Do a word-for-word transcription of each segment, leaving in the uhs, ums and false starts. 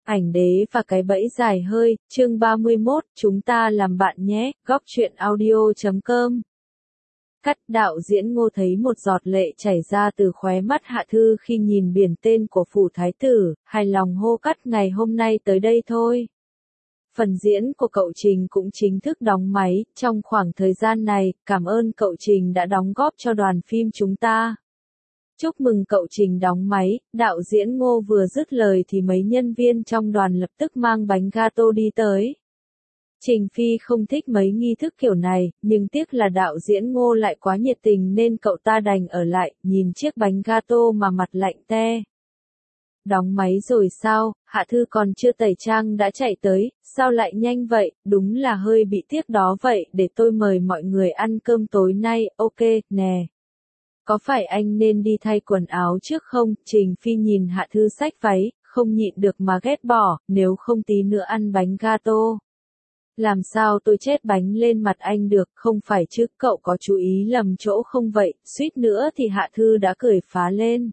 Ảnh đế và cái bẫy dài hơi, chương ba mươi mốt, chúng ta làm bạn nhé, góc truyện audio chấm com. Cắt, đạo diễn Ngô thấy một giọt lệ chảy ra từ khóe mắt Hạ Thư khi nhìn biển tên của phủ thái tử, hài lòng hô cắt ngày hôm nay tới đây thôi. Phần diễn của cậu Trình cũng chính thức đóng máy, trong khoảng thời gian này, cảm ơn cậu Trình đã đóng góp cho đoàn phim chúng ta. Chúc mừng cậu Trình đóng máy, đạo diễn Ngô vừa dứt lời thì mấy nhân viên trong đoàn lập tức mang bánh gato đi tới. Trình Phi không thích mấy nghi thức kiểu này, nhưng tiếc là đạo diễn Ngô lại quá nhiệt tình nên cậu ta đành ở lại, nhìn chiếc bánh gato mà mặt lạnh te. Đóng máy rồi sao, Hạ Thư còn chưa tẩy trang đã chạy tới, sao lại nhanh vậy, đúng là hơi bị tiếc đó vậy, để tôi mời mọi người ăn cơm tối nay, ok, nè. Có phải anh nên đi thay quần áo trước không? Trình Phi nhìn Hạ Thư xách váy, không nhịn được mà ghét bỏ, nếu không tí nữa ăn bánh gato. Làm sao tôi chết bánh lên mặt anh được, không phải chứ, cậu có chú ý lầm chỗ không vậy, suýt nữa thì Hạ Thư đã cười phá lên.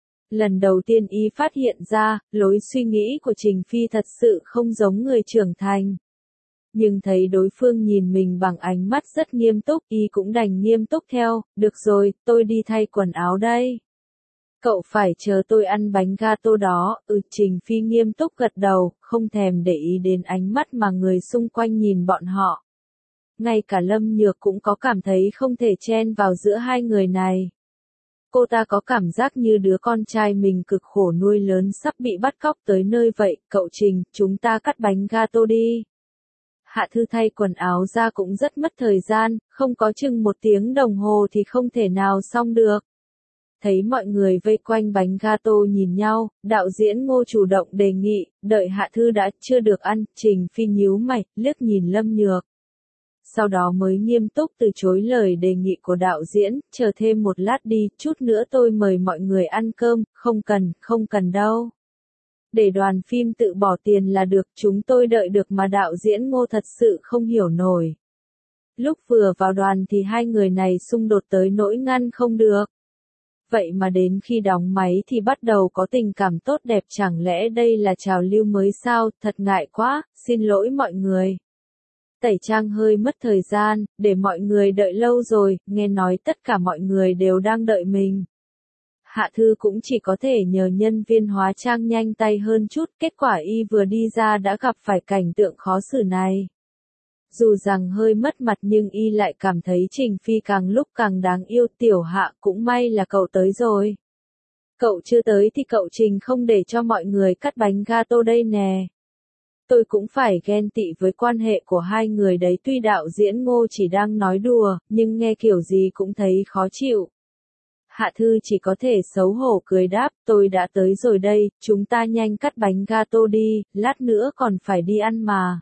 Lần đầu tiên y phát hiện ra, lối suy nghĩ của Trình Phi thật sự không giống người trưởng thành. Nhưng thấy đối phương nhìn mình bằng ánh mắt rất nghiêm túc, y cũng đành nghiêm túc theo, được rồi, tôi đi thay quần áo đây. Cậu phải chờ tôi ăn bánh gato đó, ừ Trình Phi nghiêm túc gật đầu, không thèm để ý đến ánh mắt mà người xung quanh nhìn bọn họ. Ngay cả Lâm Nhược cũng có cảm thấy không thể chen vào giữa hai người này. Cô ta có cảm giác như đứa con trai mình cực khổ nuôi lớn sắp bị bắt cóc tới nơi vậy, cậu Trình, chúng ta cắt bánh gato đi. Hạ Thư thay quần áo ra cũng rất mất thời gian, không có chừng một tiếng đồng hồ thì không thể nào xong được. Thấy mọi người vây quanh bánh gato nhìn nhau, đạo diễn Ngô chủ động đề nghị, đợi Hạ Thư đã chưa được ăn, Trình Phi nhíu mày, liếc nhìn Lâm Nhược. Sau đó mới nghiêm túc từ chối lời đề nghị của đạo diễn, chờ thêm một lát đi, chút nữa tôi mời mọi người ăn cơm, không cần, không cần đâu. Để đoàn phim tự bỏ tiền là được, chúng tôi đợi được mà đạo diễn Ngô thật sự không hiểu nổi. Lúc vừa vào đoàn thì hai người này xung đột tới nỗi ngăn không được. Vậy mà đến khi đóng máy thì bắt đầu có tình cảm tốt đẹp, chẳng lẽ đây là trào lưu mới sao, thật ngại quá, xin lỗi mọi người. Tẩy trang hơi mất thời gian, để mọi người đợi lâu rồi, nghe nói tất cả mọi người đều đang đợi mình. Hạ Thư cũng chỉ có thể nhờ nhân viên hóa trang nhanh tay hơn chút, kết quả y vừa đi ra đã gặp phải cảnh tượng khó xử này. Dù rằng hơi mất mặt nhưng y lại cảm thấy Trình Phi càng lúc càng đáng yêu, tiểu Hạ cũng may là cậu tới rồi. Cậu chưa tới thì cậu Trình không để cho mọi người cắt bánh gato đây nè. Tôi cũng phải ghen tị với quan hệ của hai người đấy, tuy đạo diễn Ngô chỉ đang nói đùa, nhưng nghe kiểu gì cũng thấy khó chịu. Hạ Thư chỉ có thể xấu hổ cười đáp, tôi đã tới rồi đây, chúng ta nhanh cắt bánh gato đi, lát nữa còn phải đi ăn mà.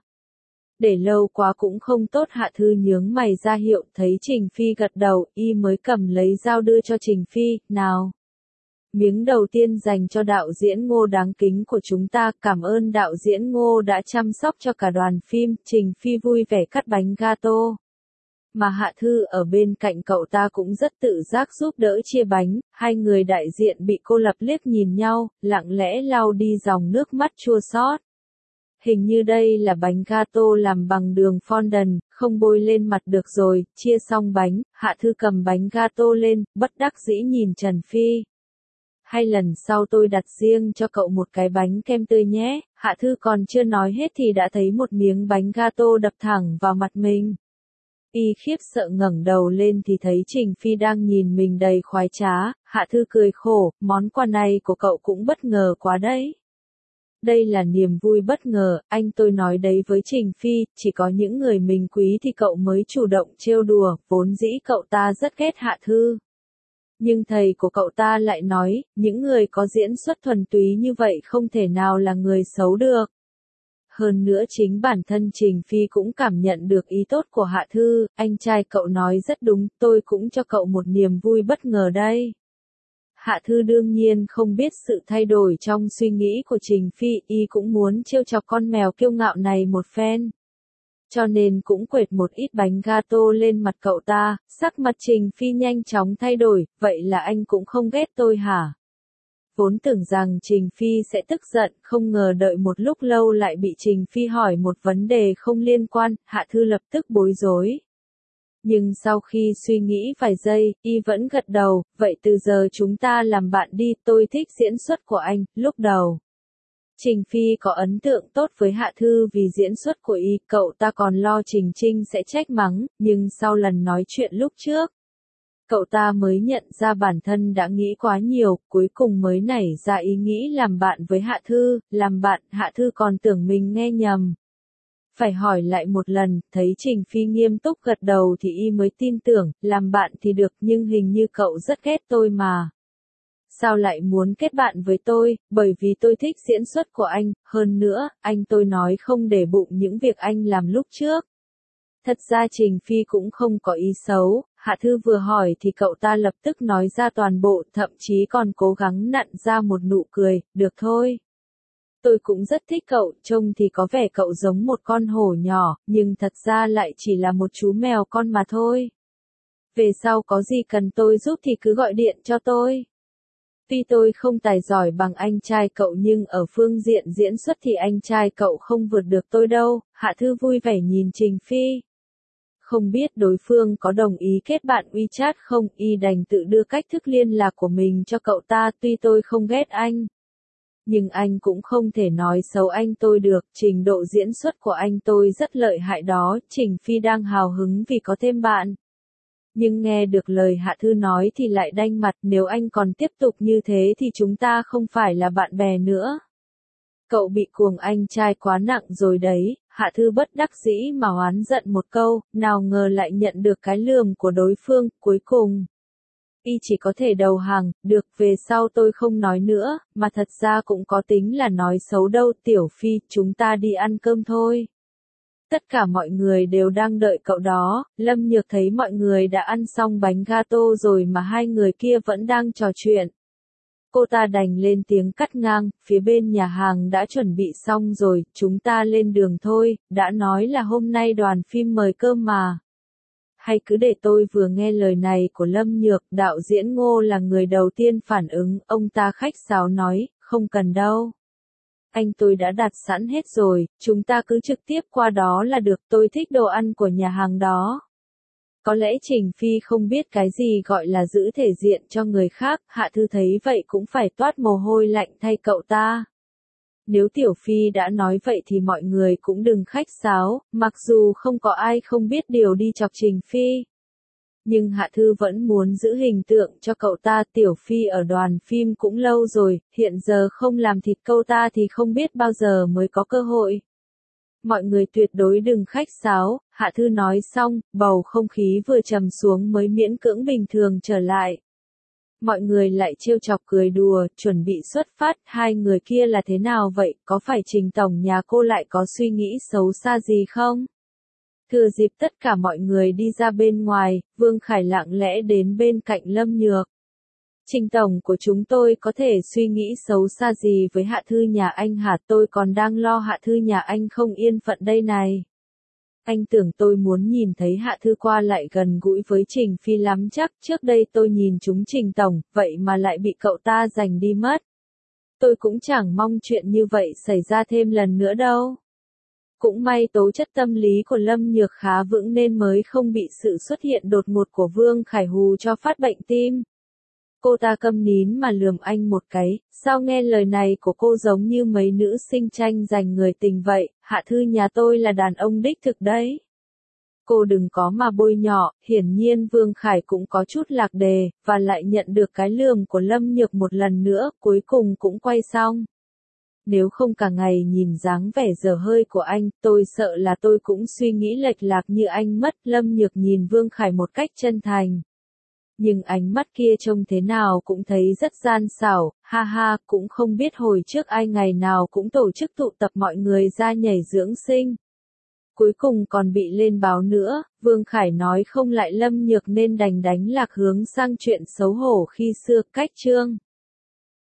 Để lâu quá cũng không tốt, Hạ Thư nhướng mày ra hiệu, thấy Trình Phi gật đầu, y mới cầm lấy dao đưa cho Trình Phi, nào. Miếng đầu tiên dành cho đạo diễn Ngô đáng kính của chúng ta, cảm ơn đạo diễn Ngô đã chăm sóc cho cả đoàn phim, Trình Phi vui vẻ cắt bánh gato. Mà Hạ Thư ở bên cạnh cậu ta cũng rất tự giác giúp đỡ chia bánh, hai người đại diện bị cô lập liếc nhìn nhau, lặng lẽ lau đi dòng nước mắt chua xót. Hình như đây là bánh gato làm bằng đường fondant, không bôi lên mặt được rồi, chia xong bánh, Hạ Thư cầm bánh gato lên, bất đắc dĩ nhìn Trần Phi. Hay lần sau tôi đặt riêng cho cậu một cái bánh kem tươi nhé, Hạ Thư còn chưa nói hết thì đã thấy một miếng bánh gato đập thẳng vào mặt mình. Y khiếp sợ ngẩng đầu lên thì thấy Trình Phi đang nhìn mình đầy khoái trá, Hạ Thư cười khổ, món quà này của cậu cũng bất ngờ quá đấy. Đây là niềm vui bất ngờ, anh tôi nói đấy với Trình Phi, chỉ có những người mình quý thì cậu mới chủ động trêu đùa, vốn dĩ cậu ta rất ghét Hạ Thư. Nhưng thầy của cậu ta lại nói, những người có diễn xuất thuần túy như vậy không thể nào là người xấu được. Hơn nữa chính bản thân Trình Phi cũng cảm nhận được ý tốt của Hạ Thư, anh trai cậu nói rất đúng, tôi cũng cho cậu một niềm vui bất ngờ đây. Hạ Thư đương nhiên không biết sự thay đổi trong suy nghĩ của Trình Phi, y cũng muốn trêu chọc con mèo kiêu ngạo này một phen. Cho nên cũng quệt một ít bánh gato lên mặt cậu ta, sắc mặt Trình Phi nhanh chóng thay đổi, vậy là anh cũng không ghét tôi hả? vốn tưởng rằng Trình Phi sẽ tức giận, không ngờ đợi một lúc lâu lại bị Trình Phi hỏi một vấn đề không liên quan, Hạ Thư lập tức bối rối. Nhưng sau khi suy nghĩ vài giây, y vẫn gật đầu, vậy từ giờ chúng ta làm bạn đi, tôi thích diễn xuất của anh. Lúc đầu, Trình Phi có ấn tượng tốt với Hạ Thư vì diễn xuất của y, cậu ta còn lo Trình Trinh sẽ trách mắng, nhưng sau lần nói chuyện lúc trước, cậu ta mới nhận ra bản thân đã nghĩ quá nhiều, cuối cùng mới nảy ra ý nghĩ làm bạn với Hạ Thư, làm bạn, Hạ Thư còn tưởng mình nghe nhầm. Phải hỏi lại một lần, thấy Trình Phi nghiêm túc gật đầu thì y mới tin tưởng, làm bạn thì được nhưng hình như cậu rất ghét tôi mà. Sao lại muốn kết bạn với tôi, bởi vì tôi thích diễn xuất của anh, hơn nữa, anh tôi nói không để bụng những việc anh làm lúc trước. Thật ra Trình Phi cũng không có ý xấu, Hạ Thư vừa hỏi thì cậu ta lập tức nói ra toàn bộ, thậm chí còn cố gắng nặn ra một nụ cười, được thôi. Tôi cũng rất thích cậu, trông thì có vẻ cậu giống một con hổ nhỏ, nhưng thật ra lại chỉ là một chú mèo con mà thôi. Về sau có gì cần tôi giúp thì cứ gọi điện cho tôi. Tuy tôi không tài giỏi bằng anh trai cậu nhưng ở phương diện diễn xuất thì anh trai cậu không vượt được tôi đâu, Hạ Thư vui vẻ nhìn Trình Phi. Không biết đối phương có đồng ý kết bạn WeChat không, y đành tự đưa cách thức liên lạc của mình cho cậu ta, tuy tôi không ghét anh. Nhưng anh cũng không thể nói xấu anh tôi được, trình độ diễn xuất của anh tôi rất lợi hại đó, Trình Phi đang hào hứng vì có thêm bạn. Nhưng nghe được lời Hạ Thư nói thì lại đanh mặt, nếu anh còn tiếp tục như thế thì chúng ta không phải là bạn bè nữa. Cậu bị cuồng anh trai quá nặng rồi đấy, Hạ Thư bất đắc dĩ mà oán giận một câu, nào ngờ lại nhận được cái lườm của đối phương, cuối cùng. Y chỉ có thể đầu hàng, được về sau tôi không nói nữa, mà thật ra cũng có tính là nói xấu đâu, Tiểu Phi, chúng ta đi ăn cơm thôi. Tất cả mọi người đều đang đợi cậu đó, Lâm Nhược thấy mọi người đã ăn xong bánh gato rồi mà hai người kia vẫn đang trò chuyện. Cô ta đành lên tiếng cắt ngang, phía bên nhà hàng đã chuẩn bị xong rồi, chúng ta lên đường thôi, đã nói là hôm nay đoàn phim mời cơm mà. Hay cứ để tôi vừa nghe lời này của Lâm Nhược, đạo diễn Ngô là người đầu tiên phản ứng, ông ta khách sáo nói, không cần đâu. Anh tôi đã đặt sẵn hết rồi, chúng ta cứ trực tiếp qua đó là được, tôi thích đồ ăn của nhà hàng đó. Có lẽ Trình Phi không biết cái gì gọi là giữ thể diện cho người khác, Hạ Thư thấy vậy cũng phải toát mồ hôi lạnh thay cậu ta. Nếu Tiểu Phi đã nói vậy thì mọi người cũng đừng khách sáo, mặc dù không có ai không biết điều đi chọc Trình Phi. Nhưng Hạ Thư vẫn muốn giữ hình tượng cho cậu ta, Tiểu Phi ở đoàn phim cũng lâu rồi, hiện giờ không làm thịt cậu ta thì không biết bao giờ mới có cơ hội. Mọi người tuyệt đối đừng khách sáo, Hạ Thư nói xong, bầu không khí vừa trầm xuống mới miễn cưỡng bình thường trở lại. Mọi người lại trêu chọc cười đùa, chuẩn bị xuất phát, hai người kia là thế nào vậy, có phải Trình tổng nhà cô lại có suy nghĩ xấu xa gì không? Thừa dịp tất cả mọi người đi ra bên ngoài, Vương Khải lặng lẽ đến bên cạnh Lâm Nhược. Trình tổng của chúng tôi có thể suy nghĩ xấu xa gì với Hạ Thư nhà anh hả, tôi còn đang lo Hạ Thư nhà anh không yên phận đây này. Anh tưởng tôi muốn nhìn thấy Hạ Thư qua lại gần gũi với Trình Phi lắm chắc, trước đây tôi nhìn chúng Trình tổng, vậy mà lại bị cậu ta giành đi mất. Tôi cũng chẳng mong chuyện như vậy xảy ra thêm lần nữa đâu. Cũng may tố chất tâm lý của Lâm Nhược khá vững nên mới không bị sự xuất hiện đột ngột của Vương Khải hù cho phát bệnh tim. Cô ta câm nín mà lườm anh một cái, sao nghe lời này của cô giống như mấy nữ sinh tranh giành người tình vậy, Hạ Thư nhà tôi là đàn ông đích thực đấy. Cô đừng có mà bôi nhọ, hiển nhiên Vương Khải cũng có chút lạc đề, và lại nhận được cái lườm của Lâm Nhược một lần nữa, cuối cùng cũng quay xong. Nếu không cả ngày nhìn dáng vẻ dở hơi của anh, tôi sợ là tôi cũng suy nghĩ lệch lạc như anh mất, Lâm Nhược nhìn Vương Khải một cách chân thành. Nhưng ánh mắt kia trông thế nào cũng thấy rất gian xảo, ha ha, cũng không biết hồi trước ai ngày nào cũng tổ chức tụ tập mọi người ra nhảy dưỡng sinh. Cuối cùng còn bị lên báo nữa, Vương Khải nói không lại Lâm Nhược nên đành đánh lạc hướng sang chuyện xấu hổ khi xưa, cách chương.